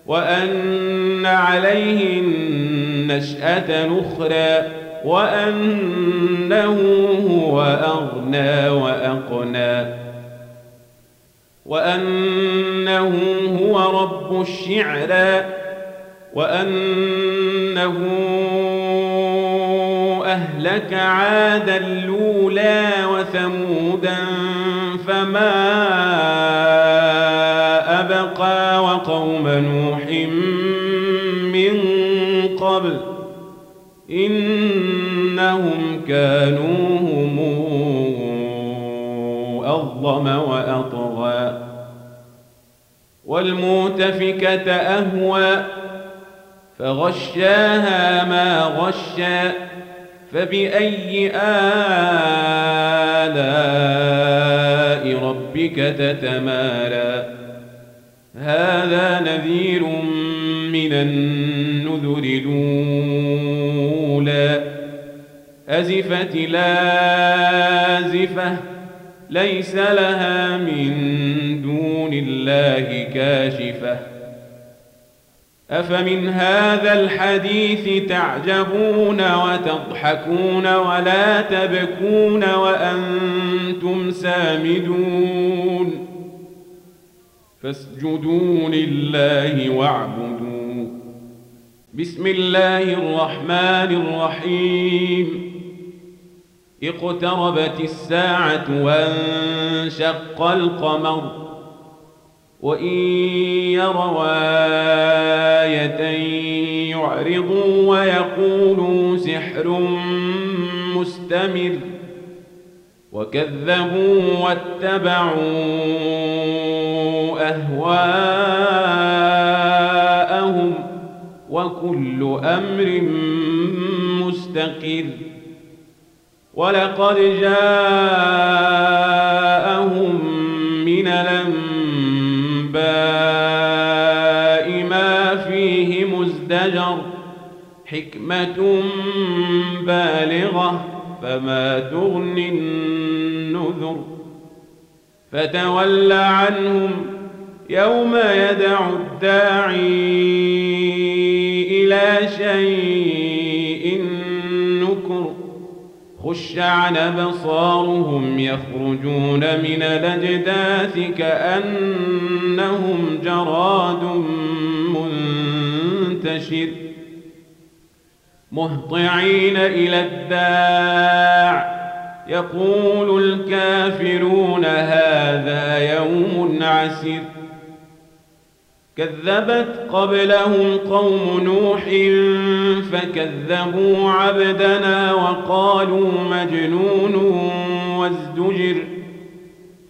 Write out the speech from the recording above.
وأن عليه النشأة الأخرى وأنه هو أغنى وأقنى وأنه هو رب الشعرى وأنه أهلك عادا الأولى وثمودا فما أبقى وقوم نوح من قبل إنهم كانوا هم أظلم وأطغى والمؤتفكة أهوى فغشاها ما غشى فبأي آلاء ربك تتمارى هذا نذير من النذر الأولى أزفت لازفة ليس لها من دون الله كاشفة أفمن هذا الحديث تعجبون وتضحكون ولا تبكون وأنتم سامدون فاسجدوا لله واعبدوا بسم الله الرحمن الرحيم اقتربت الساعة وانشق القمر وإن يروا آية يعرضوا ويقولوا سحر مستمر وكذبوا واتبعوا أهواءهم وكل أمر مستقر ولقد جاءهم من الأنباء ما فيه مزدجر حكمة بالغة فما تغني النذر فتول عنهم يوم يدعو الداعي إلى شيء نكر خش عن أبصارهم يخرجون من الأجداث كأنهم جراد منتشر مهطعين إلى الداع يقول الكافرون هذا يوم عسر كذبت قبلهم قوم نوح فكذبوا عبدنا وقالوا مجنون وازدجر